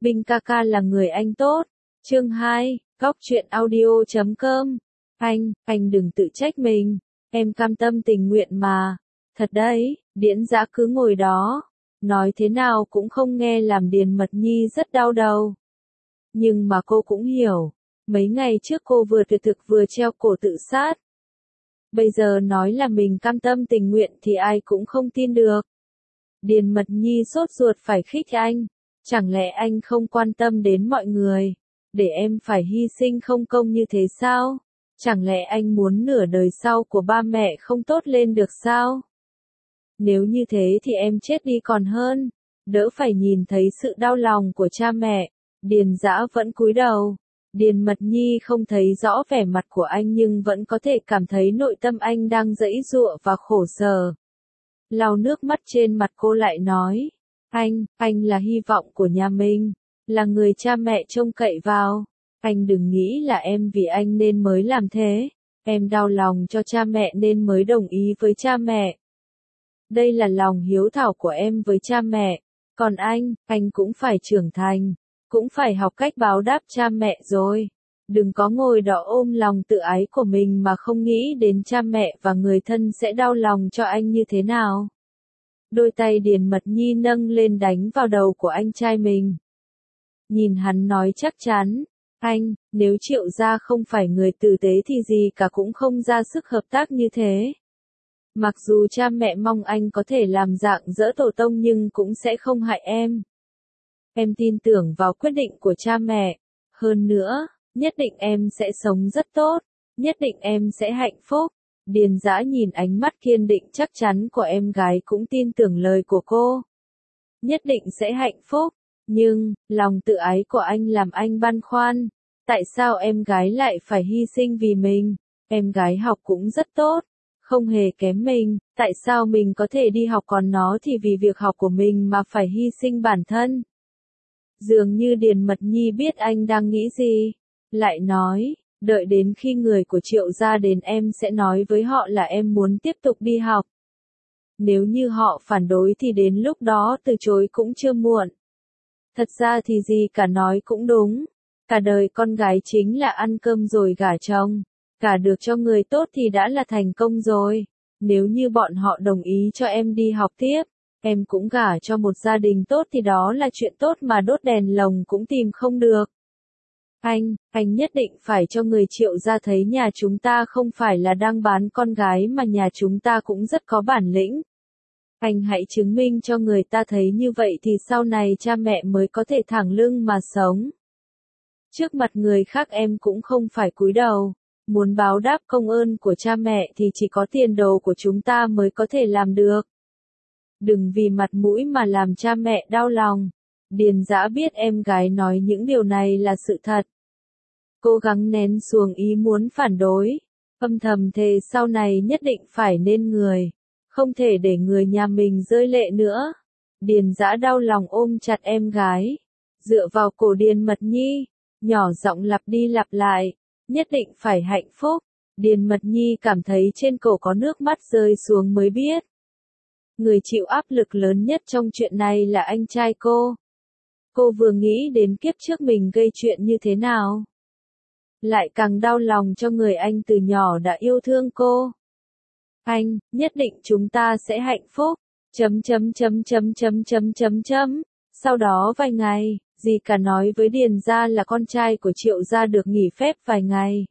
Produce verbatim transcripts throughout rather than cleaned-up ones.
Binh ca ca là người anh tốt. Chương hai, góc truyện audio chấm com. Anh, anh đừng tự trách mình. Em cam tâm tình nguyện mà. Thật đấy, Điễn Dã cứ ngồi đó. Nói thế nào cũng không nghe làm Điền Mật Nhi rất đau đầu. Nhưng mà cô cũng hiểu. Mấy ngày trước cô vừa tuyệt thực vừa treo cổ tự sát. Bây giờ nói là mình cam tâm tình nguyện thì ai cũng không tin được. Điền Mật Nhi sốt ruột phải khích anh. Chẳng lẽ anh không quan tâm đến mọi người? Để em phải hy sinh không công như thế sao? Chẳng lẽ anh muốn nửa đời sau của ba mẹ không tốt lên được sao? Nếu như thế thì em chết đi còn hơn. Đỡ phải nhìn thấy sự đau lòng của cha mẹ. Điền Dã vẫn cúi đầu. Điền Mật Nhi không thấy rõ vẻ mặt của anh nhưng vẫn có thể cảm thấy nội tâm anh đang giãy giụa và khổ sở. Lau nước mắt trên mặt cô lại nói. Anh, anh là hy vọng của nhà mình. Là người cha mẹ trông cậy vào. Anh đừng nghĩ là em vì anh nên mới làm thế. Em đau lòng cho cha mẹ nên mới đồng ý với cha mẹ. Đây là lòng hiếu thảo của em với cha mẹ. Còn anh, anh cũng phải trưởng thành. Cũng phải học cách báo đáp cha mẹ rồi. Đừng có ngồi đó ôm lòng tự ái của mình mà không nghĩ đến cha mẹ và người thân sẽ đau lòng cho anh như thế nào. Đôi tay Điền Mật Nhi nâng lên đánh vào đầu của anh trai mình. Nhìn hắn nói chắc chắn. Anh, nếu Triệu gia không phải người tử tế thì gì cả cũng không ra sức hợp tác như thế. Mặc dù cha mẹ mong anh có thể làm dạng dỡ tổ tông nhưng cũng sẽ không hại em. Em tin tưởng vào quyết định của cha mẹ. Hơn nữa, nhất định em sẽ sống rất tốt. Nhất định em sẽ hạnh phúc. Điền Dã nhìn ánh mắt kiên định chắc chắn của em gái cũng tin tưởng lời của cô. Nhất định sẽ hạnh phúc. Nhưng, lòng tự ái của anh làm anh băn khoăn. Tại sao em gái lại phải hy sinh vì mình? Em gái học cũng rất tốt. Không hề kém mình. Tại sao mình có thể đi học còn nó thì vì việc học của mình mà phải hy sinh bản thân? Dường như Điền Mật Nhi biết anh đang nghĩ gì. Lại nói, đợi đến khi người của Triệu gia đến em sẽ nói với họ là em muốn tiếp tục đi học. Nếu như họ phản đối thì đến lúc đó từ chối cũng chưa muộn. Thật ra thì gì cả nói cũng đúng. Cả đời con gái chính là ăn cơm rồi gả chồng. Gả được cho người tốt thì đã là thành công rồi. Nếu như bọn họ đồng ý cho em đi học tiếp, em cũng gả cho một gia đình tốt thì đó là chuyện tốt mà đốt đèn lồng cũng tìm không được. Anh, anh nhất định phải cho người Triệu gia thấy nhà chúng ta không phải là đang bán con gái mà nhà chúng ta cũng rất có bản lĩnh. Anh hãy chứng minh cho người ta thấy như vậy thì sau này cha mẹ mới có thể thẳng lưng mà sống. Trước mặt người khác em cũng không phải cúi đầu. Muốn báo đáp công ơn của cha mẹ thì chỉ có tiền đồ của chúng ta mới có thể làm được. Đừng vì mặt mũi mà làm cha mẹ đau lòng. Điền Dã biết em gái nói những điều này là sự thật. Cố gắng nén xuồng ý muốn phản đối. Âm thầm thề sau này nhất định phải nên người. Không thể để người nhà mình rơi lệ nữa. Điền Dã đau lòng ôm chặt em gái. Dựa vào cổ Điền Mật Nhi. Nhỏ giọng lặp đi lặp lại. Nhất định phải hạnh phúc. Điền Mật Nhi cảm thấy trên cổ có nước mắt rơi xuống mới biết. Người chịu áp lực lớn nhất trong chuyện này là anh trai cô. Cô vừa nghĩ đến kiếp trước mình gây chuyện như thế nào. Lại càng đau lòng cho người anh từ nhỏ đã yêu thương cô. Anh, nhất định chúng ta sẽ hạnh phúc. Chấm chấm chấm chấm chấm chấm chấm chấm. Sau đó vài ngày, dì cả nói với Điền gia là con trai của Triệu gia được nghỉ phép vài ngày.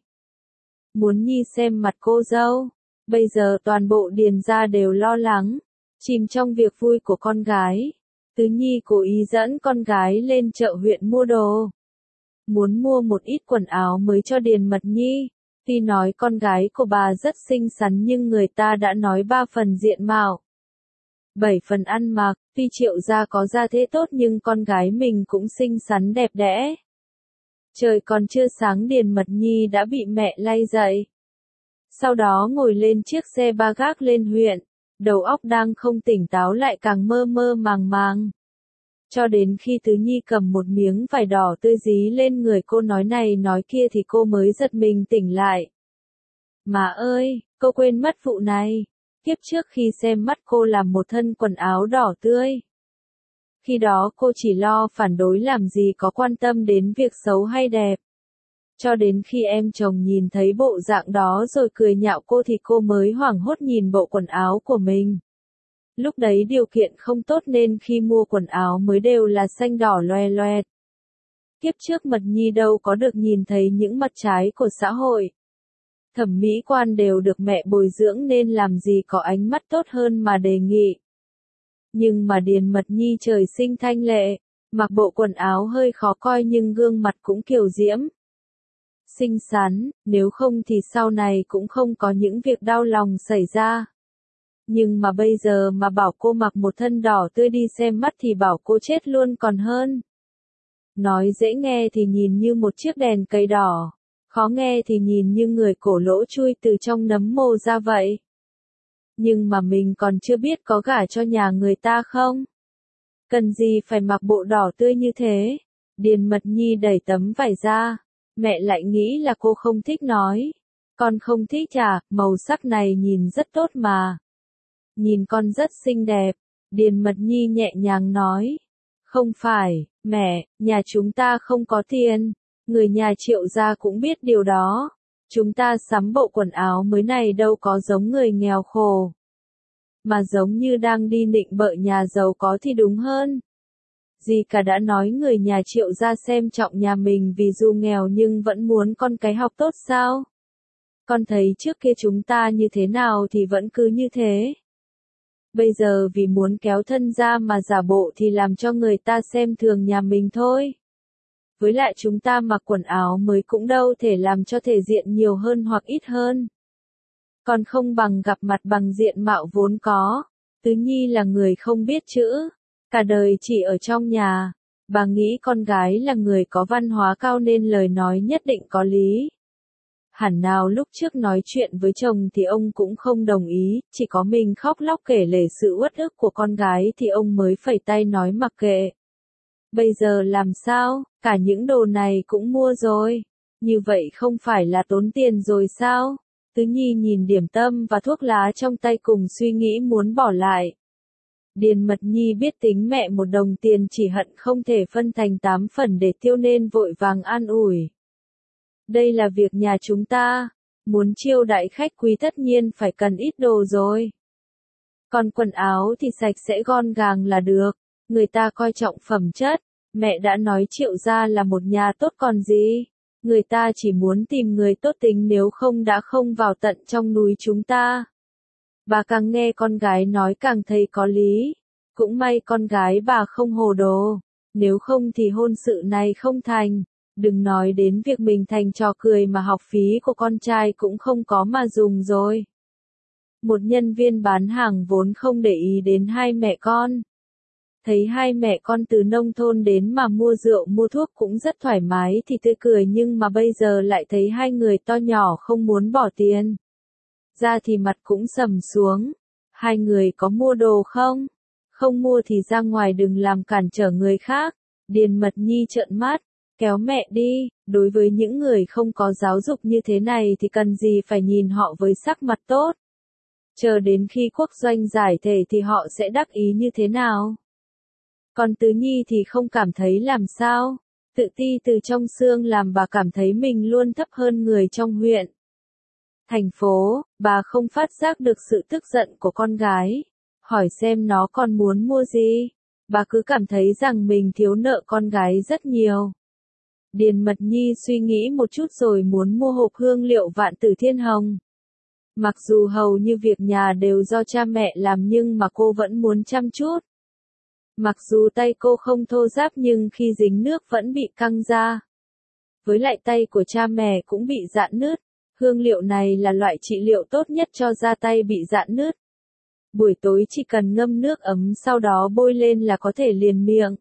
Muốn Nhi xem mặt cô dâu. Bây giờ toàn bộ Điền gia đều lo lắng. Chìm trong việc vui của con gái. Tứ Nhi cố ý dẫn con gái lên chợ huyện mua đồ. Muốn mua một ít quần áo mới cho Điền Mật Nhi. Tuy nói con gái của bà rất xinh xắn nhưng người ta đã nói ba phần diện mạo. Bảy phần ăn mặc, tuy Triệu gia có gia thế tốt nhưng con gái mình cũng xinh xắn đẹp đẽ. Trời còn chưa sáng Điền Mật Nhi đã bị mẹ lay dậy. Sau đó ngồi lên chiếc xe ba gác lên huyện. Đầu óc đang không tỉnh táo lại càng mơ mơ màng màng. Cho đến khi Tứ Nhi cầm một miếng vải đỏ tươi dí lên người cô nói này nói kia thì cô mới giật mình tỉnh lại. Má ơi, cô quên mất vụ này. Kiếp trước khi xem mắt cô làm một thân quần áo đỏ tươi. Khi đó cô chỉ lo phản đối làm gì có quan tâm đến việc xấu hay đẹp. Cho đến khi em chồng nhìn thấy bộ dạng đó rồi cười nhạo cô thì cô mới hoảng hốt nhìn bộ quần áo của mình. Lúc đấy điều kiện không tốt nên khi mua quần áo mới đều là xanh đỏ loè loẹt. Kiếp trước Mật Nhi đâu có được nhìn thấy những mặt trái của xã hội. Thẩm mỹ quan đều được mẹ bồi dưỡng nên làm gì có ánh mắt tốt hơn mà đề nghị. Nhưng mà Điền Mật Nhi trời sinh thanh lệ, mặc bộ quần áo hơi khó coi nhưng gương mặt cũng kiều diễm. Xinh xắn, nếu không thì sau này cũng không có những việc đau lòng xảy ra. Nhưng mà bây giờ mà bảo cô mặc một thân đỏ tươi đi xem mắt thì bảo cô chết luôn còn hơn. Nói dễ nghe thì nhìn như một chiếc đèn cây đỏ, khó nghe thì nhìn như người cổ lỗ chui từ trong nấm mồ ra vậy. Nhưng mà mình còn chưa biết có gả cho nhà người ta không? Cần gì phải mặc bộ đỏ tươi như thế? Điền Mật Nhi đẩy tấm vải ra. Mẹ lại nghĩ là cô không thích nói. Con không thích à, màu sắc này nhìn rất tốt mà. Nhìn con rất xinh đẹp. Điền Mật Nhi nhẹ nhàng nói. Không phải, mẹ, nhà chúng ta không có tiền. Người nhà Triệu gia cũng biết điều đó. Chúng ta sắm bộ quần áo mới này đâu có giống người nghèo khổ. Mà giống như đang đi nịnh bợ nhà giàu có thì đúng hơn. Dì cả đã nói người nhà Triệu gia xem trọng nhà mình vì dù nghèo nhưng vẫn muốn con cái học tốt sao? Con thấy trước kia chúng ta như thế nào thì vẫn cứ như thế. Bây giờ vì muốn kéo thân ra mà giả bộ thì làm cho người ta xem thường nhà mình thôi. Với lại chúng ta mặc quần áo mới cũng đâu thể làm cho thể diện nhiều hơn hoặc ít hơn. Còn không bằng gặp mặt bằng diện mạo vốn có. Tứ Nhi là người không biết chữ. Cả đời chỉ ở trong nhà, bà nghĩ con gái là người có văn hóa cao nên lời nói nhất định có lý. Hẳn nào lúc trước nói chuyện với chồng thì ông cũng không đồng ý, chỉ có mình khóc lóc kể lể sự uất ức của con gái thì ông mới phẩy tay nói mặc kệ. Bây giờ làm sao, cả những đồ này cũng mua rồi, như vậy không phải là tốn tiền rồi sao? Tứ Nhi nhìn điểm tâm và thuốc lá trong tay cùng suy nghĩ muốn bỏ lại. Điền Mật Nhi biết tính mẹ một đồng tiền chỉ hận không thể phân thành tám phần để tiêu nên vội vàng an ủi. Đây là việc nhà chúng ta, muốn chiêu đãi khách quý tất nhiên phải cần ít đồ rồi. Còn quần áo thì sạch sẽ gọn gàng là được, người ta coi trọng phẩm chất, mẹ đã nói Triệu gia là một nhà tốt còn gì. Người ta chỉ muốn tìm người tốt tính nếu không đã không vào tận trong núi chúng ta. Bà càng nghe con gái nói càng thấy có lý. Cũng may con gái bà không hồ đồ. Nếu không thì hôn sự này không thành. Đừng nói đến việc mình thành trò cười mà học phí của con trai cũng không có mà dùng rồi. Một nhân viên bán hàng vốn không để ý đến hai mẹ con. Thấy hai mẹ con từ nông thôn đến mà mua rượu mua thuốc cũng rất thoải mái thì tươi cười nhưng mà bây giờ lại thấy hai người to nhỏ không muốn bỏ tiền. Ra thì mặt cũng sầm xuống. Hai người có mua đồ không? Không mua thì ra ngoài đừng làm cản trở người khác. Điền Mật Nhi trợn mắt, kéo mẹ đi, đối với những người không có giáo dục như thế này thì cần gì phải nhìn họ với sắc mặt tốt. Chờ đến khi quốc doanh giải thể thì họ sẽ đắc ý như thế nào? Còn Tứ Nhi thì không cảm thấy làm sao, tự ti từ trong xương làm bà cảm thấy mình luôn thấp hơn người trong huyện. Thành phố, bà không phát giác được sự tức giận của con gái, hỏi xem nó còn muốn mua gì, bà cứ cảm thấy rằng mình thiếu nợ con gái rất nhiều. Điền Mật Nhi suy nghĩ một chút rồi muốn mua hộp hương liệu Vạn Tử Thiên Hồng. Mặc dù hầu như việc nhà đều do cha mẹ làm nhưng mà cô vẫn muốn chăm chút. Mặc dù tay cô không thô ráp nhưng khi dính nước vẫn bị căng ra. Với lại tay của cha mẹ cũng bị rạn nứt. Hương liệu này là loại trị liệu tốt nhất cho da tay bị rạn nứt. Buổi tối chỉ cần ngâm nước ấm sau đó bôi lên là có thể liền miệng.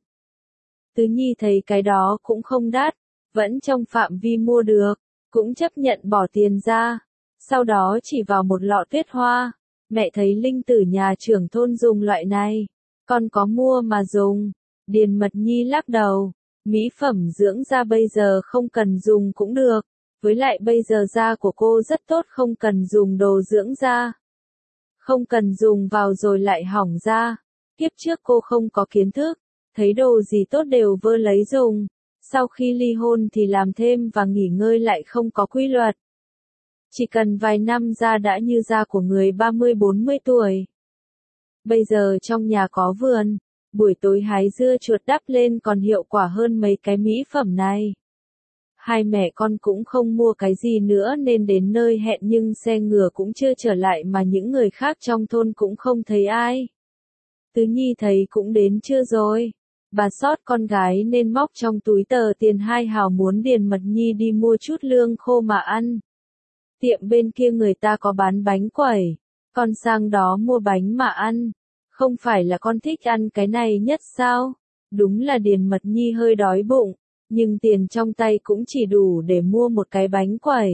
Tứ Nhi thấy cái đó cũng không đắt, vẫn trong phạm vi mua được, cũng chấp nhận bỏ tiền ra. Sau đó chỉ vào một lọ tuyết hoa, mẹ thấy Linh Tử nhà trưởng thôn dùng loại này. Con có mua mà dùng. Điền Mật Nhi lắc đầu. Mỹ phẩm dưỡng da bây giờ không cần dùng cũng được. Với lại bây giờ da của cô rất tốt không cần dùng đồ dưỡng da. Không cần dùng vào rồi lại hỏng da. Kiếp trước cô không có kiến thức. thấy đồ gì tốt đều vơ lấy dùng, sau khi ly hôn thì làm thêm và nghỉ ngơi lại không có quy luật. Chỉ cần vài năm da đã như da của người ba mươi bốn mươi tuổi. Bây giờ trong nhà có vườn, buổi tối hái dưa chuột đắp lên còn hiệu quả hơn mấy cái mỹ phẩm này. Hai mẹ con cũng không mua cái gì nữa nên đến nơi hẹn nhưng xe ngựa cũng chưa trở lại mà những người khác trong thôn cũng không thấy ai. Tứ Nhi thấy cũng đến chưa rồi. Bà sót con gái nên móc trong túi tờ tiền hai hào muốn Điền Mật Nhi đi mua chút lương khô mà ăn. Tiệm bên kia người ta có bán bánh quẩy, con sang đó mua bánh mà ăn. Không phải là con thích ăn cái này nhất sao? Đúng là Điền Mật Nhi hơi đói bụng, nhưng tiền trong tay cũng chỉ đủ để mua một cái bánh quẩy.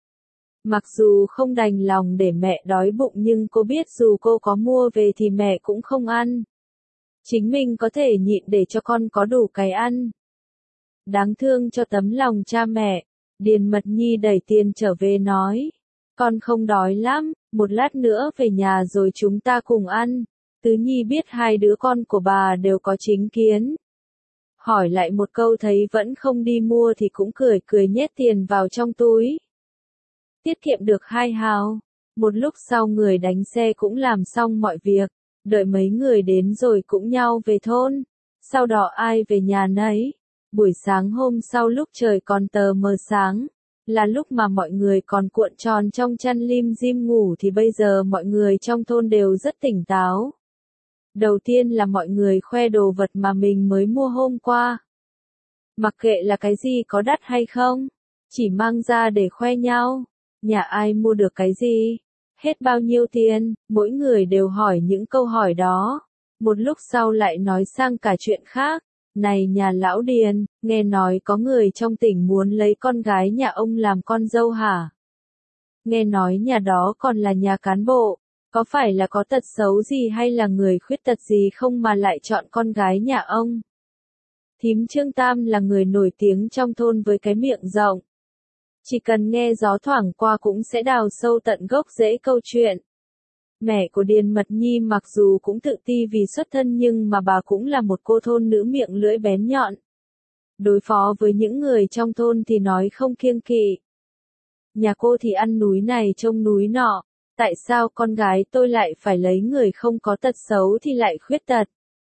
Mặc dù không đành lòng để mẹ đói bụng nhưng cô biết dù cô có mua về thì mẹ cũng không ăn. Chính mình có thể nhịn để cho con có đủ cái ăn. Đáng thương cho tấm lòng cha mẹ, Điền Mật Nhi đẩy tiền trở về nói. Con không đói lắm, một lát nữa về nhà rồi chúng ta cùng ăn. Tứ Nhi biết hai đứa con của bà đều có chính kiến. Hỏi lại một câu thấy vẫn không đi mua thì cũng cười cười nhét tiền vào trong túi. Tiết kiệm được hai hào. Một lúc sau người đánh xe cũng làm xong mọi việc. Đợi mấy người đến rồi cũng nhau về thôn. Sau đó ai về nhà nấy. Buổi sáng hôm sau lúc trời còn tờ mờ sáng, là lúc mà mọi người còn cuộn tròn trong chăn lim dim ngủ thì bây giờ mọi người trong thôn đều rất tỉnh táo. Đầu tiên là mọi người khoe đồ vật mà mình mới mua hôm qua. Mặc kệ là cái gì có đắt hay không, chỉ mang ra để khoe nhau. Nhà ai mua được cái gì? Hết bao nhiêu tiền? Mỗi người đều hỏi những câu hỏi đó. Một lúc sau lại nói sang cả chuyện khác. Này nhà lão Điền, nghe nói có người trong tỉnh muốn lấy con gái nhà ông làm con dâu hả? Nghe nói nhà đó còn là nhà cán bộ, có phải là có tật xấu gì hay là người khuyết tật gì không mà lại chọn con gái nhà ông? Thím Trương Tam là người nổi tiếng trong thôn với cái miệng rộng. Chỉ cần nghe gió thoảng qua cũng sẽ đào sâu tận gốc rễ câu chuyện. Mẹ của Điền Mật Nhi mặc dù cũng tự ti vì xuất thân nhưng mà bà cũng là một cô thôn nữ miệng lưỡi bén nhọn. Đối phó với những người trong thôn thì nói không kiêng kỵ. Nhà cô thì ăn núi này trông núi nọ, tại sao con gái tôi lại phải lấy người không có tật xấu thì lại khuyết tật?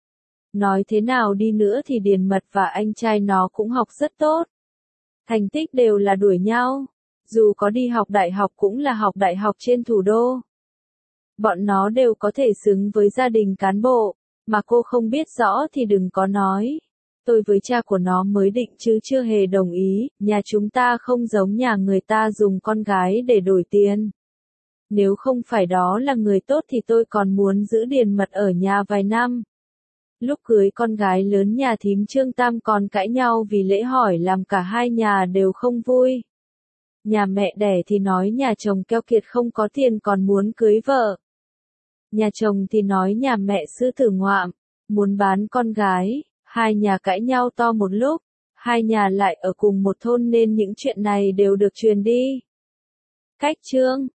Nói thế nào đi nữa thì Điền Mật và anh trai nó cũng học rất tốt. Thành tích đều là đuổi nhau, dù có đi học đại học cũng là học đại học trên thủ đô. Bọn nó đều có thể xứng với gia đình cán bộ, mà cô không biết rõ thì đừng có nói. Tôi với cha của nó mới định chứ chưa hề đồng ý, nhà chúng ta không giống nhà người ta dùng con gái để đổi tiền. Nếu không phải đó là người tốt thì tôi còn muốn giữ Điền Mật ở nhà vài năm. Lúc cưới con gái lớn nhà thím Trương Tam còn cãi nhau vì lễ hỏi làm cả hai nhà đều không vui. Nhà mẹ đẻ thì nói nhà chồng keo kiệt không có tiền còn muốn cưới vợ. Nhà chồng thì nói nhà mẹ sư tử ngoạm, muốn bán con gái. Hai nhà cãi nhau to một lúc, hai nhà lại ở cùng một thôn nên những chuyện này đều được truyền đi. Cách chương